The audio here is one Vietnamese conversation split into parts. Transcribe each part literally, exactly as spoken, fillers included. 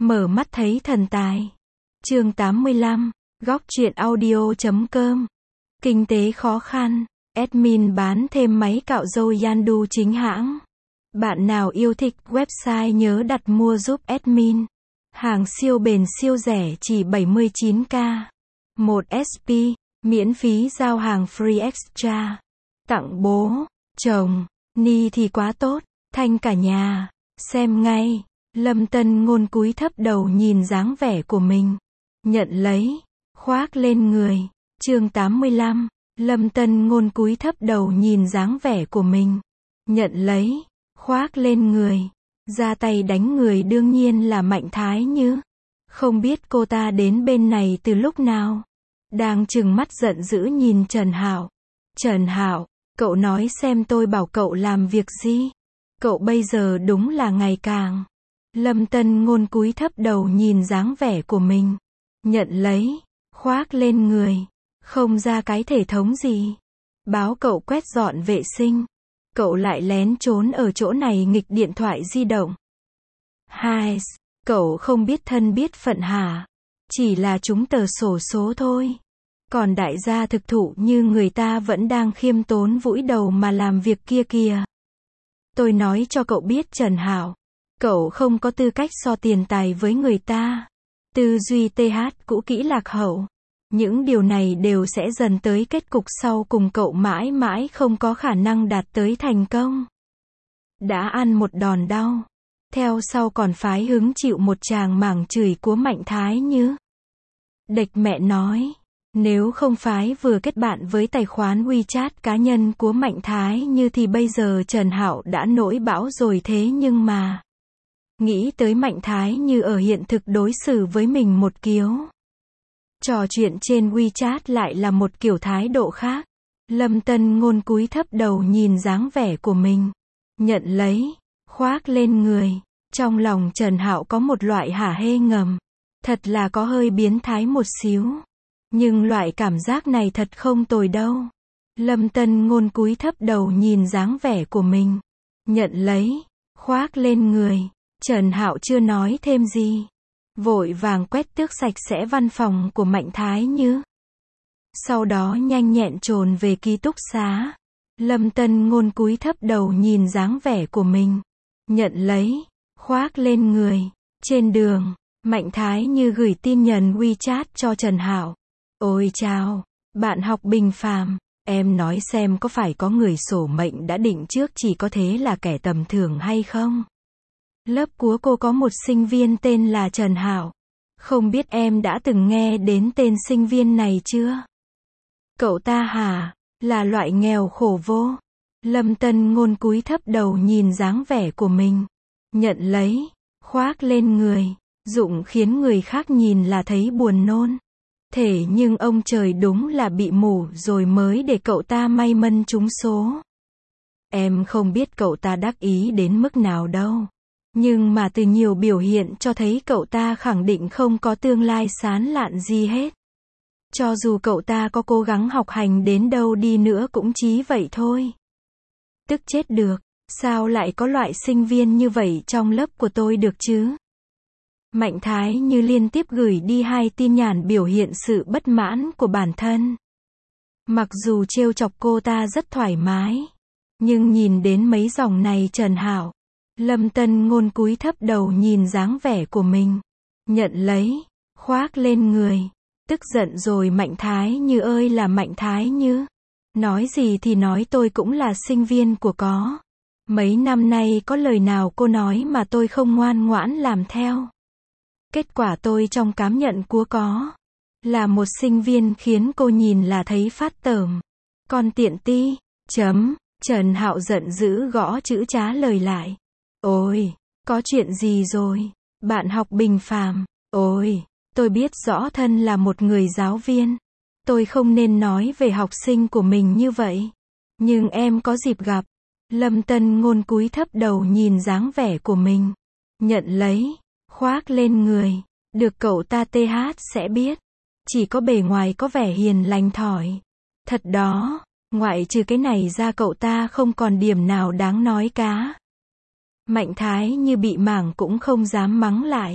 Mở mắt thấy thần tài. Chương tám mươi lăm, góc truyện audio chấm com. Kinh tế khó khăn, admin bán thêm máy cạo râu Yandu chính hãng. Bạn nào yêu thích website nhớ đặt mua giúp admin. Hàng siêu bền siêu rẻ chỉ bảy mươi chín k. một ét pê, miễn phí giao hàng free extra. Tặng bố, chồng, ni thì quá tốt, thanh cả nhà. Xem ngay. Lâm Tân Ngôn cúi thấp đầu nhìn dáng vẻ của mình. Nhận lấy, khoác lên người. Chương tám mươi lăm, Lâm Tân Ngôn cúi thấp đầu nhìn dáng vẻ của mình. Nhận lấy, khoác lên người. Ra tay đánh người đương nhiên là Mạnh Thái Như. Không biết cô ta đến bên này từ lúc nào. Đang trừng mắt giận dữ nhìn Trần Hạo. Trần Hạo, cậu nói xem tôi bảo cậu làm việc gì? Cậu bây giờ đúng là ngày càng. Lâm Tân Ngôn cúi thấp đầu nhìn dáng vẻ của mình. Nhận lấy, khoác lên người. Không ra cái thể thống gì. Báo cậu quét dọn vệ sinh. Cậu lại lén trốn ở chỗ này nghịch điện thoại di động. Hai, cậu không biết thân biết phận hả? Chỉ là chúng tờ sổ số thôi. Còn đại gia thực thụ như người ta vẫn đang khiêm tốn vũi đầu mà làm việc kia kìa. Tôi nói cho cậu biết Trần Hạo. Cậu không có tư cách so tiền tài với người ta. Tư duy th cũ kỹ lạc hậu. Những điều này đều sẽ dần tới kết cục sau cùng cậu mãi mãi không có khả năng đạt tới thành công. Đã ăn một đòn đau. Theo sau còn phái hứng chịu một tràng mảng chửi của Mạnh Thái Như. Địch mẹ nói. Nếu không phái vừa kết bạn với tài khoản WeChat cá nhân của Mạnh Thái Như thì bây giờ Trần Hạo đã nổi bão rồi thế nhưng mà. Nghĩ tới Mạnh Thái Như ở hiện thực đối xử với mình một kiểu. Trò chuyện trên WeChat lại là một kiểu thái độ khác. Lâm Tân Ngôn cúi thấp đầu nhìn dáng vẻ của mình. Nhận lấy, khoác lên người. Trong lòng Trần Hạo có một loại hả hê ngầm. Thật là có hơi biến thái một xíu. Nhưng loại cảm giác này thật không tồi đâu. Lâm Tân Ngôn cúi thấp đầu nhìn dáng vẻ của mình. Nhận lấy, khoác lên người. Trần Hạo chưa nói thêm gì. Vội vàng quét tước sạch sẽ văn phòng của Mạnh Thái Như. Sau đó nhanh nhẹn trồn về ký túc xá. Lâm Tân Ngôn cúi thấp đầu nhìn dáng vẻ của mình. Nhận lấy, khoác lên người. Trên đường, Mạnh Thái Như gửi tin nhắn WeChat cho Trần Hạo. Ôi chào, bạn học Bình Phàm, em nói xem có phải có người sổ mệnh đã định trước chỉ có thế là kẻ tầm thường hay không? Lớp của cô có một sinh viên tên là Trần Hạo. Không biết em đã từng nghe đến tên sinh viên này chưa? Cậu ta hả? Là loại nghèo khổ vô. Lâm Tân Ngôn cúi thấp đầu nhìn dáng vẻ của mình. Nhận lấy, khoác lên người. Dụng khiến người khác nhìn là thấy buồn nôn. Thế nhưng ông trời đúng là bị mù rồi mới để cậu ta may mắn trúng số. Em không biết cậu ta đắc ý đến mức nào đâu. Nhưng mà từ nhiều biểu hiện cho thấy cậu ta khẳng định không có tương lai sáng lạn gì hết. Cho dù cậu ta có cố gắng học hành đến đâu đi nữa cũng chí vậy thôi. Tức chết được, sao lại có loại sinh viên như vậy trong lớp của tôi được chứ? Mạnh Thái Như liên tiếp gửi đi hai tin nhắn biểu hiện sự bất mãn của bản thân. Mặc dù trêu chọc cô ta rất thoải mái. Nhưng nhìn đến mấy dòng này Trần Hạo. Lâm Tân Ngôn cúi thấp đầu nhìn dáng vẻ của mình. Nhận lấy, khoác lên người. Tức giận rồi Mạnh Thái Như ơi là Mạnh Thái Như. Nói gì thì nói tôi cũng là sinh viên của có. Mấy năm nay có lời nào cô nói mà tôi không ngoan ngoãn làm theo. Kết quả tôi trong cảm nhận của có. Là một sinh viên khiến cô nhìn là thấy phát tởm. Con tiện ti, chấm, Trần Hạo giận dữ gõ chữ trả lời lại. Ôi, có chuyện gì rồi? Bạn học Bình Phàm, ôi, tôi biết rõ thân là một người giáo viên. Tôi không nên nói về học sinh của mình như vậy. Nhưng em có dịp gặp. Lâm Tân Ngôn cúi thấp đầu nhìn dáng vẻ của mình. Nhận lấy, khoác lên người. Được cậu ta th sẽ biết. Chỉ có bề ngoài có vẻ hiền lành thỏi. Thật đó, ngoại trừ cái này ra cậu ta không còn điểm nào đáng nói cả. Mạnh Thái Như bị mảng cũng không dám mắng lại.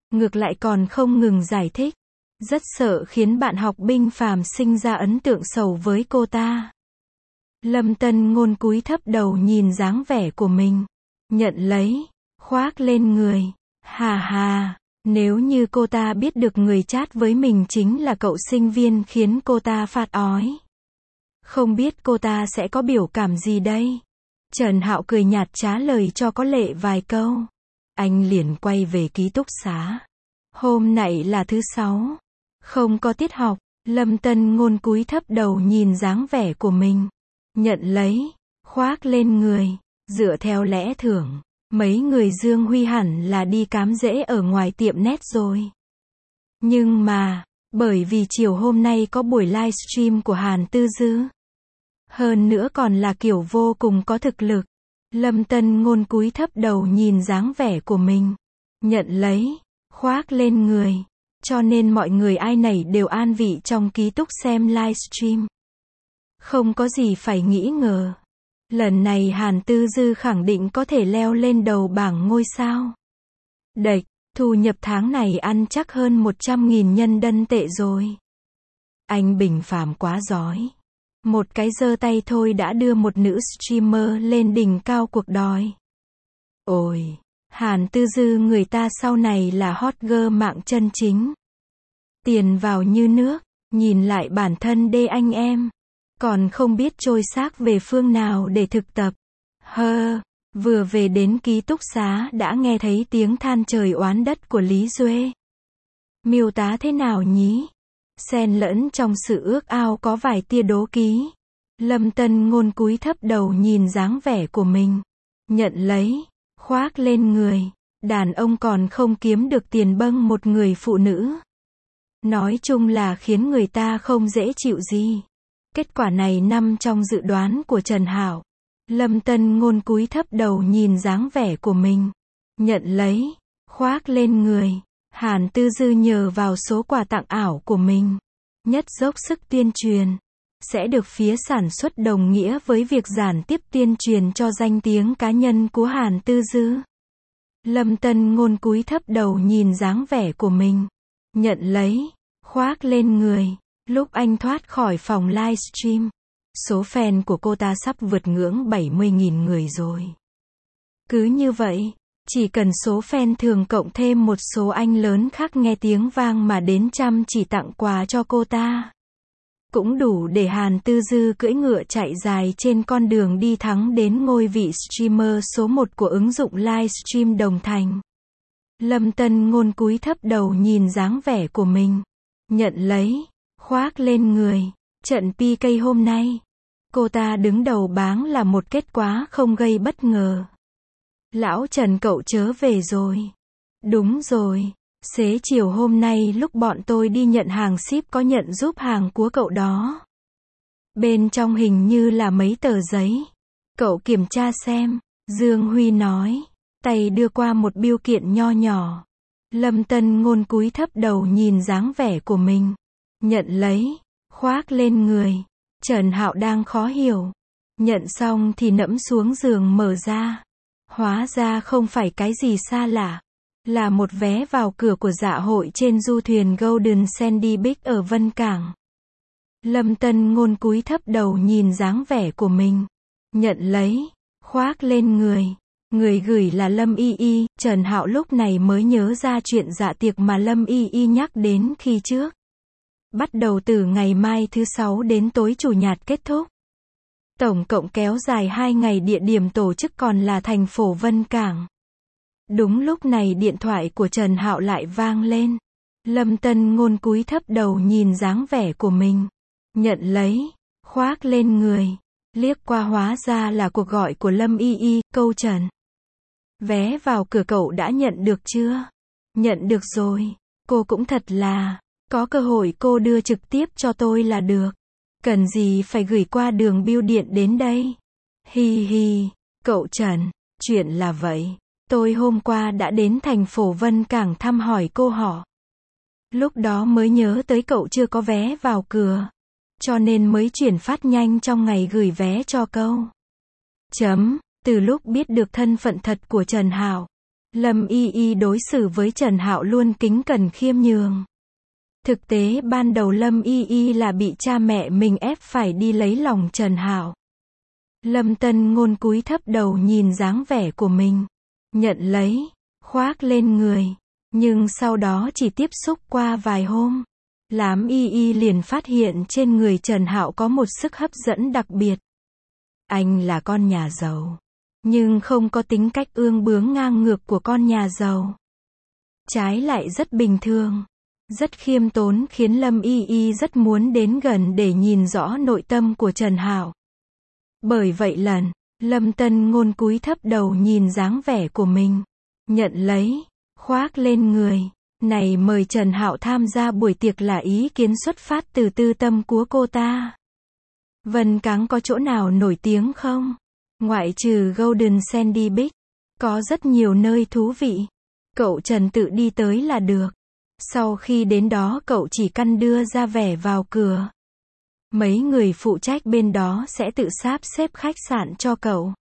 ngược lại còn không ngừng giải thích. Rất sợ khiến bạn học Binh Phàm sinh ra ấn tượng xấu với cô ta. Lâm Tân Ngôn cúi thấp đầu nhìn dáng vẻ của mình. Nhận lấy, khoác lên người. Hà hà, nếu như cô ta biết được người chat với mình chính là cậu sinh viên khiến cô ta phát ói. Không biết cô ta sẽ có biểu cảm gì đây? Trần Hạo cười nhạt trả lời cho có lệ vài câu. Anh liền quay về ký túc xá. Hôm nay là thứ sáu. Không có tiết học. Lâm Tân Ngôn cúi thấp đầu nhìn dáng vẻ của mình. Nhận lấy, khoác lên người. Dựa theo lẽ thường, mấy người Dương Huy hẳn là đi cám dễ ở ngoài tiệm net rồi. Nhưng mà, bởi vì chiều hôm nay có buổi livestream của Hàn Tư Dư. Hơn nữa còn là kiểu vô cùng có thực lực. Lâm Tân Ngôn cúi thấp đầu nhìn dáng vẻ của mình. Nhận lấy, khoác lên người. Cho nên mọi người ai nấy đều an vị trong ký túc xem livestream. Không có gì phải nghĩ ngờ. Lần này Hàn Tư Dư khẳng định có thể leo lên đầu bảng ngôi sao. Đệch, thu nhập tháng này ăn chắc hơn một trăm nghìn nhân dân tệ rồi. Anh Bình Phàm quá giỏi. Một cái giơ tay thôi đã đưa một nữ streamer lên đỉnh cao cuộc đòi. Ôi, Hàn Tư Dư người ta sau này là hot girl mạng chân chính. Tiền vào như nước, nhìn lại bản thân đê anh em. Còn không biết trôi xác về phương nào để thực tập. Hơ, vừa về đến ký túc xá đã nghe thấy tiếng than trời oán đất của Lý Duê. Miêu tá thế nào nhỉ? Xen lẫn trong sự ước ao có vài tia đố ký. Lâm Tân Ngôn cúi thấp đầu nhìn dáng vẻ của mình. Nhận lấy, khoác lên người. Đàn ông còn không kiếm được tiền bâng một người phụ nữ. Nói chung là khiến người ta không dễ chịu gì. Kết quả này nằm trong dự đoán của Trần Hạo. Lâm Tân Ngôn cúi thấp đầu nhìn dáng vẻ của mình. Nhận lấy, khoác lên người. Hàn Tư Dư nhờ vào số quà tặng ảo của mình. Nhất dốc sức tuyên truyền. Sẽ được phía sản xuất đồng nghĩa với việc giản tiếp tuyên truyền cho danh tiếng cá nhân của Hàn Tư Dư. Lâm Tân Ngôn cúi thấp đầu nhìn dáng vẻ của mình. Nhận lấy, khoác lên người. Lúc anh thoát khỏi phòng livestream, số fan của cô ta sắp vượt ngưỡng bảy mươi nghìn người rồi. Cứ như vậy, chỉ cần số fan thường cộng thêm một số anh lớn khác nghe tiếng vang mà đến chăm chỉ tặng quà cho cô ta. Cũng đủ để Hàn Tư Dư cưỡi ngựa chạy dài trên con đường đi thắng đến ngôi vị streamer số một của ứng dụng livestream Đồng Thành. Lâm Tân Ngôn cúi thấp đầu nhìn dáng vẻ của mình. Nhận lấy, khoác lên người. Trận pê ca hôm nay, cô ta đứng đầu bảng là một kết quả không gây bất ngờ. Lão Trần cậu chớ về rồi. Đúng rồi, xế chiều hôm nay lúc bọn tôi đi nhận hàng ship có nhận giúp hàng của cậu đó. Bên trong hình như là mấy tờ giấy. Cậu kiểm tra xem, Dương Huy nói. Tay đưa qua một bưu kiện nho nhỏ. Lâm Tân Ngôn cúi thấp đầu nhìn dáng vẻ của mình. Nhận lấy, khoác lên người. Trần Hạo đang khó hiểu. Nhận xong thì nẫm xuống giường mở ra. Hóa ra không phải cái gì xa lạ. Là một vé vào cửa của dạ hội trên du thuyền Golden Sandy Beach ở Vân Cảng. Lâm Tân Ngôn cúi thấp đầu nhìn dáng vẻ của mình. Nhận lấy, khoác lên người. Người gửi là Lâm Y Y. Trần Hạo lúc này mới nhớ ra chuyện dạ tiệc mà Lâm Y Y nhắc đến khi trước. Bắt đầu từ ngày mai thứ sáu đến tối chủ nhật kết thúc. Tổng cộng kéo dài hai ngày, địa điểm tổ chức còn là thành phố Vân Cảng. Đúng lúc này điện thoại của Trần Hạo lại vang lên. Lâm Tân Ngôn cúi thấp đầu nhìn dáng vẻ của mình. Nhận lấy, khoác lên người. Liếc qua hóa ra là cuộc gọi của Lâm Y Y. Câu Trần, vé vào cửa cậu đã nhận được chưa? Nhận được rồi. Cô cũng thật là, có cơ hội cô đưa trực tiếp cho tôi là được. Cần gì phải gửi qua đường bưu điện đến đây? Hi hi, cậu Trần, chuyện là vậy. Tôi hôm qua đã đến thành phố Vân Cảng thăm hỏi cô họ. Lúc đó mới nhớ tới cậu chưa có vé vào cửa. Cho nên mới chuyển phát nhanh trong ngày gửi vé cho câu. Chấm, từ lúc biết được thân phận thật của Trần Hạo, Lâm Y Y đối xử với Trần Hạo luôn kính cẩn khiêm nhường. Thực tế ban đầu Lâm Y Y là bị cha mẹ mình ép phải đi lấy lòng Trần Hạo. Lâm Tân Ngôn cúi thấp đầu nhìn dáng vẻ của mình, nhận lấy, khoác lên người, nhưng sau đó chỉ tiếp xúc qua vài hôm, Lam Y Y liền phát hiện trên người Trần Hạo có một sức hấp dẫn đặc biệt. Anh là con nhà giàu, nhưng không có tính cách ương bướng ngang ngược của con nhà giàu. Trái lại rất bình thường, rất khiêm tốn khiến Lâm Y Y rất muốn đến gần để nhìn rõ nội tâm của Trần Hạo. Bởi vậy lần, Lâm Tân Ngôn cúi thấp đầu nhìn dáng vẻ của mình, nhận lấy, khoác lên người. Này mời Trần Hạo tham gia buổi tiệc là ý kiến xuất phát từ tư tâm của cô ta. Vân Cáng có chỗ nào nổi tiếng không? Ngoại trừ Golden Sandy Beach, có rất nhiều nơi thú vị. Cậu Trần tự đi tới là được. Sau khi đến đó cậu chỉ căn đưa ra vẻ vào cửa. Mấy người phụ trách bên đó sẽ tự sắp xếp khách sạn cho cậu.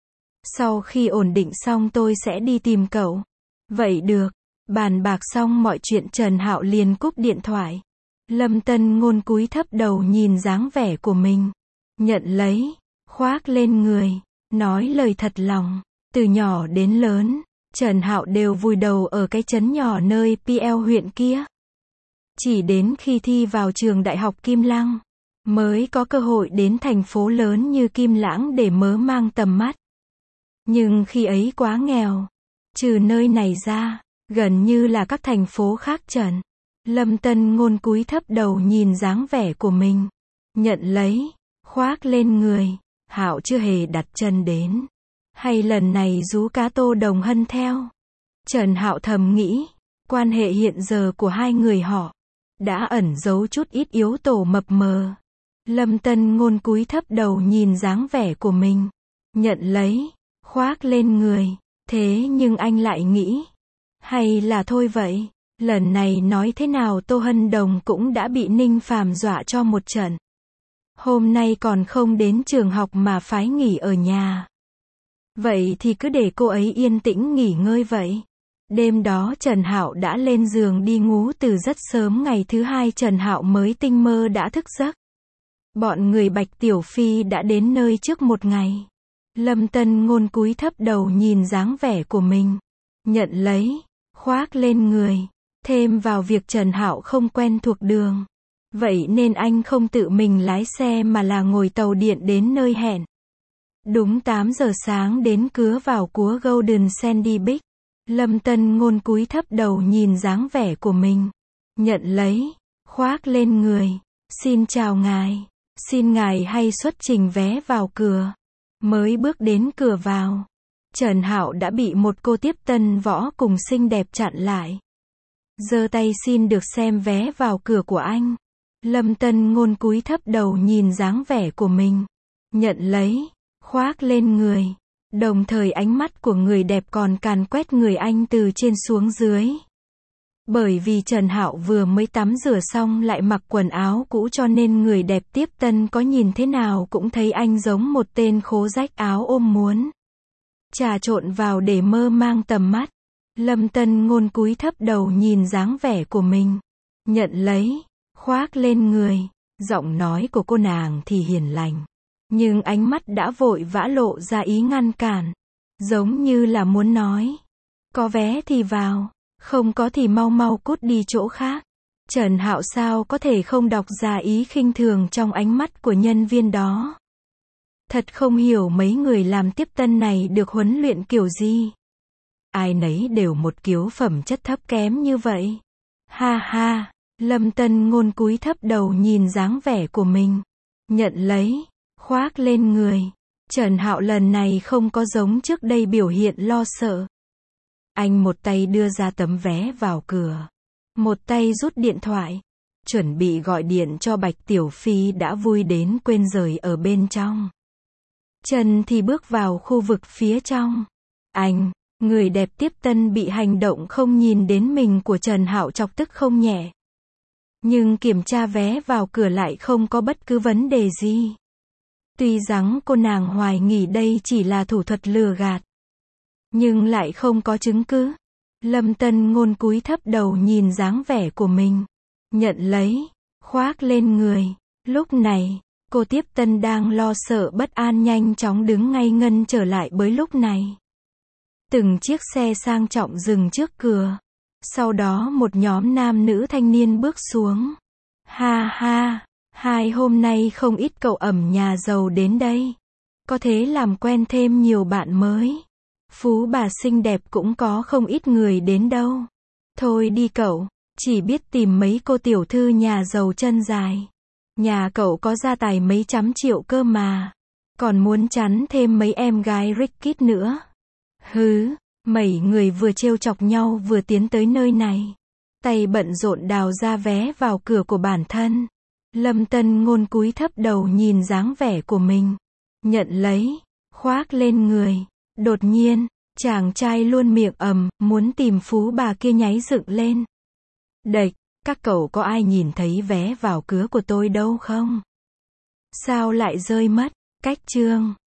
Sau khi ổn định xong tôi sẽ đi tìm cậu. Vậy được. Bàn bạc xong mọi chuyện Trần Hạo liền cúp điện thoại. Lâm Tân Ngôn cúi thấp đầu nhìn dáng vẻ của mình, nhận lấy, khoác lên người, nói lời thật lòng. Từ nhỏ đến lớn, Trần Hạo đều vùi đầu ở cái trấn nhỏ nơi pê lờ huyện kia. Chỉ đến khi thi vào trường đại học Kim Lăng, mới có cơ hội đến thành phố lớn như Kim Lãng để mở mang tầm mắt. Nhưng khi ấy quá nghèo. Trừ nơi này ra, gần như là các thành phố khác Trần. Lâm Tân Ngôn cúi thấp đầu nhìn dáng vẻ của mình, nhận lấy, khoác lên người. Hạo chưa hề đặt chân đến. Hay lần này rú cá Tô Đồng Hân theo. Trần Hạo thầm nghĩ, quan hệ hiện giờ của hai người họ đã ẩn giấu chút ít yếu tố mập mờ. Lâm Tân Ngôn cúi thấp đầu nhìn dáng vẻ của mình, nhận lấy, khoác lên người. Thế nhưng anh lại nghĩ, hay là thôi vậy, lần này nói thế nào Tô Hân Đồng cũng đã bị Ninh Phàm dọa cho một trận. Hôm nay còn không đến trường học mà phái nghỉ ở nhà. Vậy thì cứ để cô ấy yên tĩnh nghỉ ngơi vậy. Đêm đó Trần Hạo đã lên giường đi ngủ từ rất sớm. Ngày thứ hai Trần Hạo mới tinh mơ đã thức giấc. Bọn người Bạch Tiểu Phi đã đến nơi trước một ngày. Lâm Tân Ngôn cúi thấp đầu nhìn dáng vẻ của mình, nhận lấy, khoác lên người. Thêm vào việc Trần Hạo không quen thuộc đường, vậy nên anh không tự mình lái xe mà là ngồi tàu điện đến nơi hẹn. Đúng tám giờ sáng đến cứa vào cúa Golden Sandy Beach. Lâm Tân Ngôn cúi thấp đầu nhìn dáng vẻ của mình, nhận lấy, khoác lên người. Xin chào ngài, xin ngài hay xuất trình vé vào cửa. Mới bước đến cửa vào, Trần Hạo đã bị một cô tiếp tân võ cùng xinh đẹp chặn lại. Giơ tay xin được xem vé vào cửa của anh. Lâm Tân Ngôn cúi thấp đầu nhìn dáng vẻ của mình, nhận lấy, khoác lên người. Đồng thời ánh mắt của người đẹp còn càn quét người anh từ trên xuống dưới. Bởi vì Trần Hạo vừa mới tắm rửa xong lại mặc quần áo cũ cho nên người đẹp tiếp tân có nhìn thế nào cũng thấy anh giống một tên khố rách áo ôm muốn trà trộn vào để mơ mang tầm mắt. Lâm Tân Ngôn cúi thấp đầu nhìn dáng vẻ của mình, nhận lấy, khoác lên người. Giọng nói của cô nàng thì hiền lành, nhưng ánh mắt đã vội vã lộ ra ý ngăn cản, giống như là muốn nói, có vé thì vào, không có thì mau mau cút đi chỗ khác. Trần Hạo sao có thể không đọc ra ý khinh thường trong ánh mắt của nhân viên đó. Thật không hiểu mấy người làm tiếp tân này được huấn luyện kiểu gì. Ai nấy đều một kiểu phẩm chất thấp kém như vậy. Ha ha, Lâm Tân Ngôn cúi thấp đầu nhìn dáng vẻ của mình, nhận lấy, khoác lên người. Trần Hạo lần này không có giống trước đây biểu hiện lo sợ. Anh một tay đưa ra tấm vé vào cửa, một tay rút điện thoại, chuẩn bị gọi điện cho Bạch Tiểu Phi đã vui đến quên rời ở bên trong. Trần thì bước vào khu vực phía trong. Anh, người đẹp tiếp tân bị hành động không nhìn đến mình của Trần Hạo chọc tức không nhẹ. Nhưng kiểm tra vé vào cửa lại không có bất cứ vấn đề gì. Tuy rằng cô nàng hoài nghi đây chỉ là thủ thuật lừa gạt. nhưng lại không có chứng cứ. Lâm Tân Ngôn cúi thấp đầu nhìn dáng vẻ của mình, nhận lấy, khoác lên người. Lúc này, cô Tiếp Tân đang lo sợ bất an nhanh chóng đứng ngây ngân trở lại bởi lúc này. Từng chiếc xe sang trọng dừng trước cửa. Sau đó một nhóm nam nữ thanh niên bước xuống. Ha ha, hai hôm nay không ít cậu ẩm nhà giàu đến đây. Có thể làm quen thêm nhiều bạn mới. Phú bà xinh đẹp cũng có không ít người đến đâu. Thôi đi cậu, chỉ biết tìm mấy cô tiểu thư nhà giàu chân dài. Nhà cậu có gia tài mấy trăm triệu cơ mà. Còn muốn chắn thêm mấy em gái rich nữa. Hứ, mấy người vừa trêu chọc nhau vừa tiến tới nơi này. Tay bận rộn đào ra vé vào cửa của bản thân. Lâm Tân Ngôn cúi thấp đầu nhìn dáng vẻ của mình. Nhận lấy, khoác lên người. Đột nhiên, chàng trai luôn miệng ầm, muốn tìm phú bà kia nháy dựng lên. Đệch, các cậu có ai nhìn thấy vé vào cửa của tôi đâu không? Sao lại rơi mất? Cách chương